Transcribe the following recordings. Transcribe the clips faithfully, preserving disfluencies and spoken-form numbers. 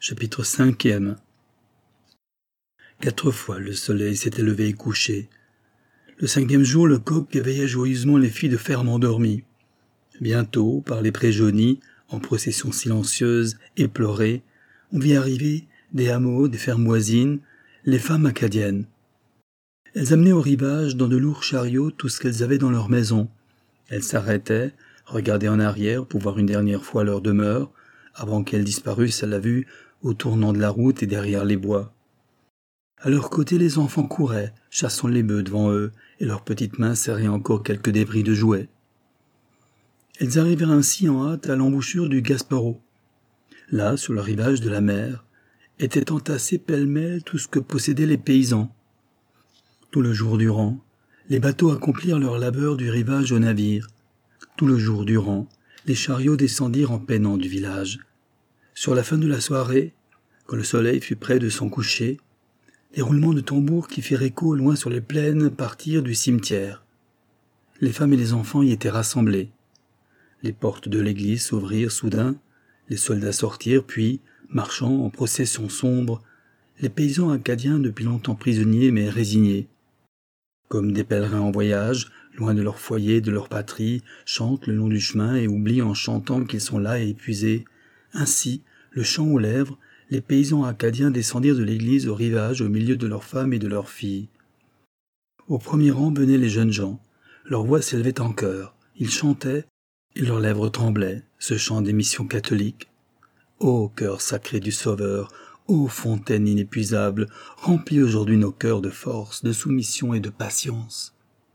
Chapitre cinquième. Quatre fois le soleil s'était levé et couché. Le cinquième jour, le coq éveillait joyeusement les filles de ferme endormies. Bientôt, par les prés jaunis, en procession silencieuse, éplorée, on vit arriver des hameaux, des fermes voisines, les femmes acadiennes. Elles amenaient au rivage dans de lourds chariots tout ce qu'elles avaient dans leur maison. Elles s'arrêtaient, regardaient en arrière pour voir une dernière fois leur demeure, avant qu'elles disparussent à la vue au tournant de la route et derrière les bois. À leur côté, les enfants couraient, chassant les bœufs devant eux, et leurs petites mains serraient encore quelques débris de jouets. Elles arrivèrent ainsi en hâte à l'embouchure du Gaspereau. Là, sur le rivage de la mer, était entassé pêle-mêle tout ce que possédaient les paysans. Tout le jour durant, les bateaux accomplirent leur labeur du rivage au navire. Tout le jour durant, les chariots descendirent en peinant du village. Sur la fin de la soirée, quand le soleil fut près de son coucher, les roulements de tambours qui firent écho loin sur les plaines partirent du cimetière. Les femmes et les enfants y étaient rassemblés. Les portes de l'église s'ouvrirent soudain, les soldats sortirent, puis, marchant en procession sombre, les paysans acadiens depuis longtemps prisonniers mais résignés. Comme des pèlerins en voyage, loin de leur foyer, de leur patrie, chantent le long du chemin et oublient en chantant qu'ils sont là et épuisés. Ainsi, le chant aux lèvres, les paysans acadiens descendirent de l'église au rivage au milieu de leurs femmes et de leurs filles. Au premier rang venaient les jeunes gens. Leur voix s'élevait en chœur. Ils chantaient et leurs lèvres tremblaient, ce chant des missions catholiques. Ô cœur sacré du Sauveur, ô fontaine inépuisable, remplis aujourd'hui nos cœurs de force, de soumission et de patience.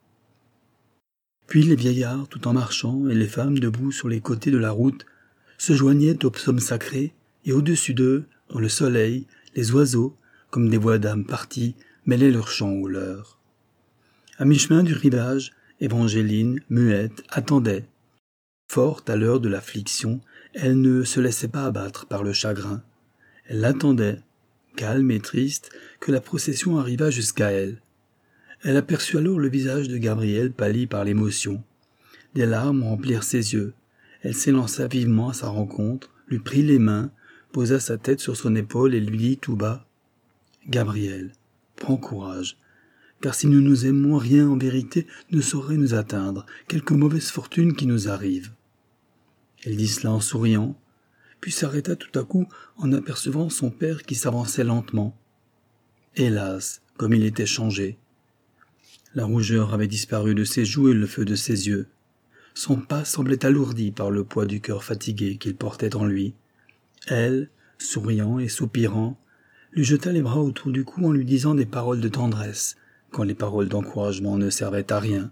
Puis les vieillards, tout en marchant, et les femmes debout sur les côtés de la route, se joignaient au psaume sacré, et au-dessus d'eux, dans le soleil, les oiseaux, comme des voix d'âmes parties, mêlaient leurs chants aux leurs. À mi-chemin du rivage, Évangéline, muette, attendait. Forte à l'heure de l'affliction, elle ne se laissait pas abattre par le chagrin. Elle attendait, calme et triste, que la procession arrivât jusqu'à elle. Elle aperçut alors le visage de Gabriel pâli par l'émotion. Des larmes remplirent ses yeux. Elle s'élança vivement à sa rencontre, lui prit les mains, posa sa tête sur son épaule et lui dit tout bas « Gabriel, prends courage, car si nous nous aimons, rien en vérité ne saurait nous atteindre, quelque mauvaise fortune qui nous arrive. » Elle dit cela en souriant, puis s'arrêta tout à coup en apercevant son père qui s'avançait lentement. Hélas, comme il était changé. La rougeur avait disparu de ses joues et le feu de ses yeux. Son pas semblait alourdi par le poids du cœur fatigué qu'il portait en lui. Elle, souriant et soupirant, lui jeta les bras autour du cou en lui disant des paroles de tendresse, quand les paroles d'encouragement ne servaient à rien.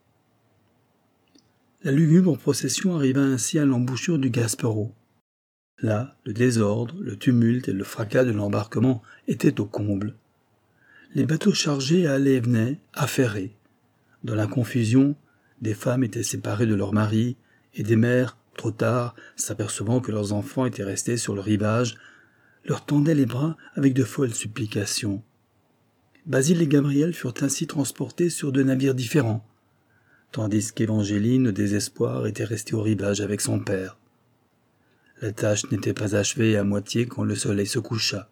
La lugubre procession arriva ainsi à l'embouchure du Gaspereau. Là, le désordre, le tumulte et le fracas de l'embarquement étaient au comble. Les bateaux chargés allaient et venaient, affairés. Dans la confusion, des femmes étaient séparées de leurs maris, et des mères, trop tard, s'apercevant que leurs enfants étaient restés sur le rivage, leur tendaient les bras avec de folles supplications. Basile et Gabriel furent ainsi transportés sur deux navires différents, tandis qu'Évangéline, au désespoir, était restée au rivage avec son père. La tâche n'était pas achevée à moitié quand le soleil se coucha.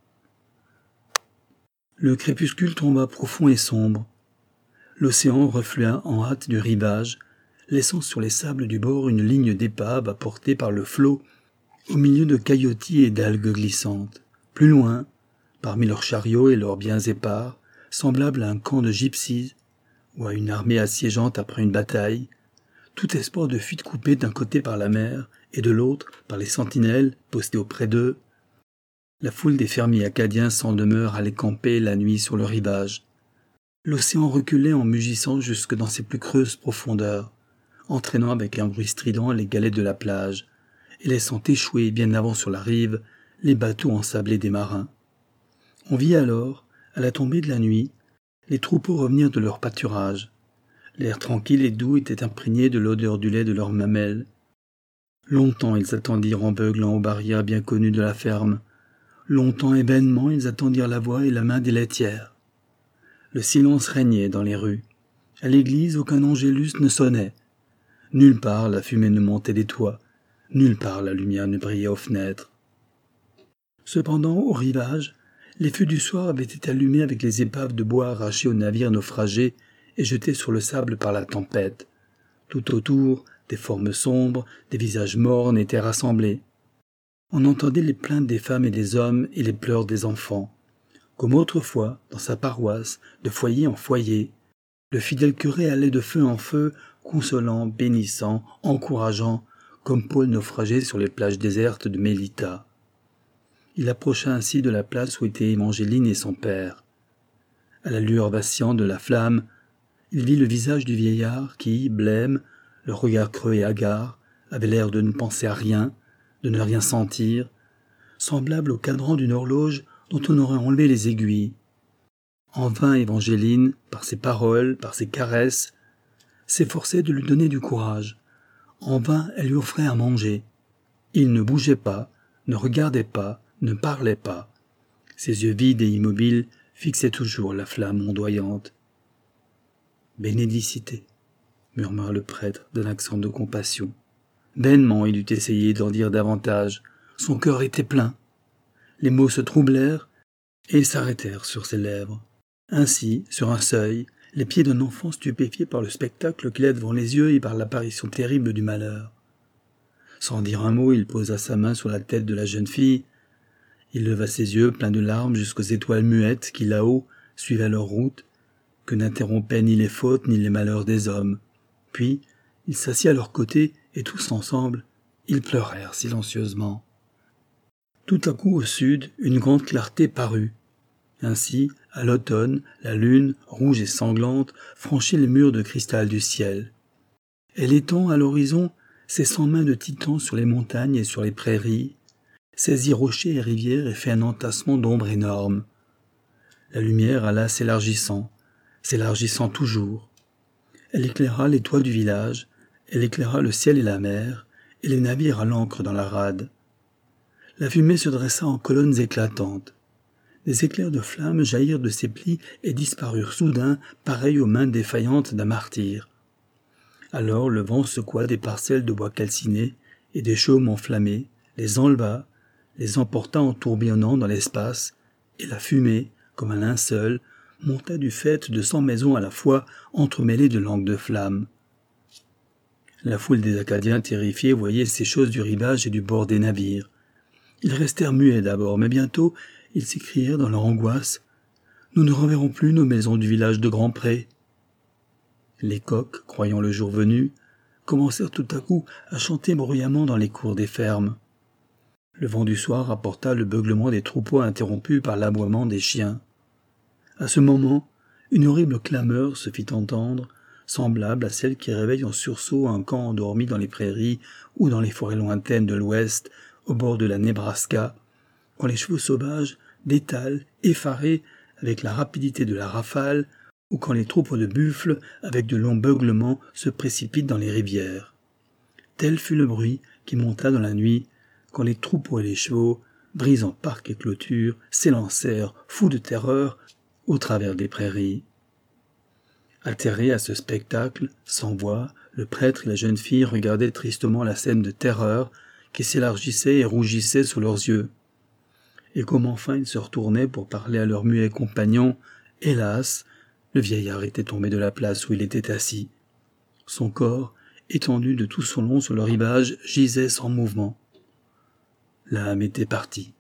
Le crépuscule tomba profond et sombre. L'océan reflua en hâte du rivage, laissant sur les sables du bord une ligne d'épaves apportée par le flot au milieu de caillotis et d'algues glissantes. Plus loin, parmi leurs chariots et leurs biens épars, semblable à un camp de gypsies ou à une armée assiégeante après une bataille, tout espoir de fuite coupé d'un côté par la mer et de l'autre par les sentinelles postées auprès d'eux, la foule des fermiers acadiens sans demeure allait camper la nuit sur le rivage. L'océan reculait en mugissant jusque dans ses plus creuses profondeurs, entraînant avec un bruit strident les galets de la plage, et laissant échouer bien avant sur la rive les bateaux ensablés des marins. On vit alors, à la tombée de la nuit, les troupeaux revenir de leur pâturage. L'air tranquille et doux était imprégné de l'odeur du lait de leurs mamelles. Longtemps ils attendirent en beuglant aux barrières bien connues de la ferme. Longtemps et vainement ils attendirent la voix et la main des laitières. Le silence régnait dans les rues. À l'église, aucun angélus ne sonnait. Nulle part la fumée ne montait des toits. Nulle part la lumière ne brillait aux fenêtres. Cependant, au rivage, les feux du soir avaient été allumés avec les épaves de bois arrachées aux navires naufragés et jetés sur le sable par la tempête. Tout autour, des formes sombres, des visages mornes étaient rassemblés. On entendait les plaintes des femmes et des hommes et les pleurs des enfants. Comme autrefois, dans sa paroisse, de foyer en foyer, le fidèle curé allait de feu en feu, consolant, bénissant, encourageant, comme Paul naufragé sur les plages désertes de Mélita. Il approcha ainsi de la place où étaient Évangéline et son père. À la lueur vacillante de la flamme, il vit le visage du vieillard qui, blême, le regard creux et hagard, avait l'air de ne penser à rien, de ne rien sentir, semblable au cadran d'une horloge dont on aurait enlevé les aiguilles. En vain Évangéline, par ses paroles, par ses caresses, s'efforçait de lui donner du courage. En vain elle lui offrait à manger. Il ne bougeait pas, ne regardait pas, ne parlait pas. Ses yeux vides et immobiles fixaient toujours la flamme ondoyante. « Bénédicité », murmura le prêtre d'un accent de compassion. Vainement il eût essayé d'en dire davantage. Son cœur était plein. Les mots se troublèrent et ils s'arrêtèrent sur ses lèvres. Ainsi, sur un seuil, les pieds d'un enfant stupéfié par le spectacle qu'il a devant les yeux et par l'apparition terrible du malheur. Sans dire un mot, il posa sa main sur la tête de la jeune fille. Il leva ses yeux pleins de larmes jusqu'aux étoiles muettes qui, là-haut, suivaient leur route, que n'interrompaient ni les fautes ni les malheurs des hommes. Puis, il s'assit à leur côté et tous ensemble, ils pleurèrent silencieusement. Tout à coup, au sud, une grande clarté parut. Ainsi, à l'automne, la lune, rouge et sanglante, franchit les murs de cristal du ciel. Elle étend à l'horizon ses cent mains de titan sur les montagnes et sur les prairies, saisit rochers et rivières et fait un entassement d'ombres énormes. La lumière alla s'élargissant, s'élargissant toujours. Elle éclaira les toits du village, elle éclaira le ciel et la mer, et les navires à l'ancre dans la rade. La fumée se dressa en colonnes éclatantes. Des éclairs de flammes jaillirent de ses plis et disparurent soudain, pareils aux mains défaillantes d'un martyr. Alors le vent secoua des parcelles de bois calciné et des chaumes enflammés, les enleva, les emporta en tourbillonnant dans l'espace, et la fumée, comme un linceul, monta du faîte de cent maisons à la fois entremêlées de langues de flammes. La foule des Acadiens terrifiés voyait ces choses du rivage et du bord des navires. Ils restèrent muets d'abord, mais bientôt ils s'écrièrent dans leur angoisse « Nous ne reverrons plus nos maisons du village de Grand-Pré ». Les coqs, croyant le jour venu, commencèrent tout à coup à chanter bruyamment dans les cours des fermes. Le vent du soir apporta le beuglement des troupeaux interrompu par l'aboiement des chiens. À ce moment, une horrible clameur se fit entendre, semblable à celle qui réveille en sursaut un camp endormi dans les prairies ou dans les forêts lointaines de l'ouest, au bord de la Nebraska, quand les chevaux sauvages détalent, effarés, avec la rapidité de la rafale, ou quand les troupeaux de buffles, avec de longs beuglements, se précipitent dans les rivières. Tel fut le bruit qui monta dans la nuit, quand les troupeaux et les chevaux, brisant parcs et clôtures, s'élancèrent, fous de terreur, au travers des prairies. Atterrés à ce spectacle, sans voix, le prêtre et la jeune fille regardaient tristement la scène de terreur qui s'élargissait et rougissait sous leurs yeux. Et comme enfin ils se retournaient pour parler à leurs muets compagnons, hélas, le vieillard était tombé de la place où il était assis. Son corps, étendu de tout son long sur le rivage, gisait sans mouvement. L'âme était partie.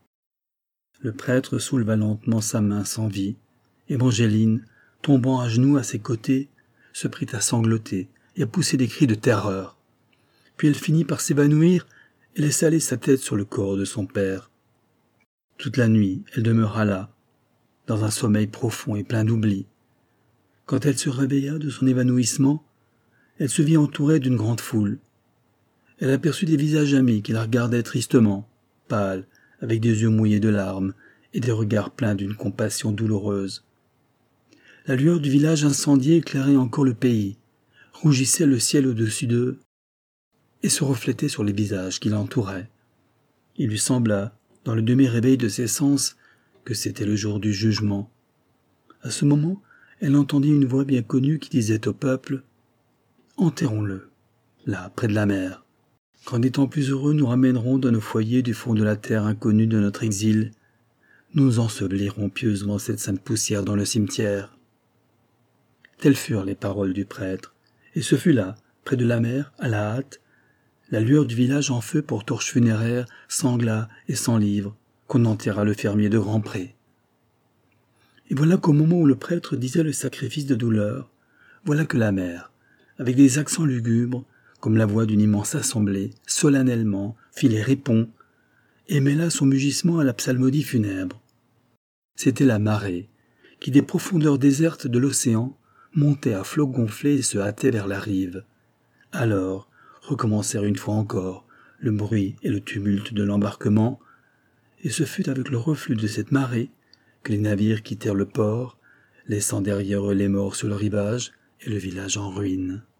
Le prêtre souleva lentement sa main sans vie. Évangéline, tombant à genoux à ses côtés, se prit à sangloter et à pousser des cris de terreur. Puis elle finit par s'évanouir et laissa aller sa tête sur le corps de son père. Toute la nuit, elle demeura là, dans un sommeil profond et plein d'oubli. Quand elle se réveilla de son évanouissement, elle se vit entourée d'une grande foule. Elle aperçut des visages amis qui la regardaient tristement, pâles, avec des yeux mouillés de larmes et des regards pleins d'une compassion douloureuse. La lueur du village incendié éclairait encore le pays, rougissait le ciel au-dessus d'eux et se reflétait sur les visages qui l'entouraient. Il lui sembla, dans le demi-réveil de ses sens, que c'était le jour du jugement. À ce moment, elle entendit une voix bien connue qui disait au peuple « Enterrons-le, là, près de la mer. » quand des temps plus heureux nous ramèneront dans nos foyers du fond de la terre inconnue de notre exil, nous ensevelirons pieusement cette sainte poussière dans le cimetière. » Telles furent les paroles du prêtre, et ce fut là, près de la mer, à la hâte, la lueur du village en feu pour torches funéraires, sans glas et sans livres, qu'on enterra le fermier de Grandpré. Et voilà qu'au moment où le prêtre disait le sacrifice de douleur, voilà que la mer, avec des accents lugubres, comme la voix d'une immense assemblée, solennellement, fit les répons, et mêla son mugissement à la psalmodie funèbre. C'était la marée, qui des profondeurs désertes de l'océan montait à flots gonflés et se hâtait vers la rive. Alors recommencèrent une fois encore le bruit et le tumulte de l'embarquement, et ce fut avec le reflux de cette marée que les navires quittèrent le port, laissant derrière eux les morts sur le rivage et le village en ruine.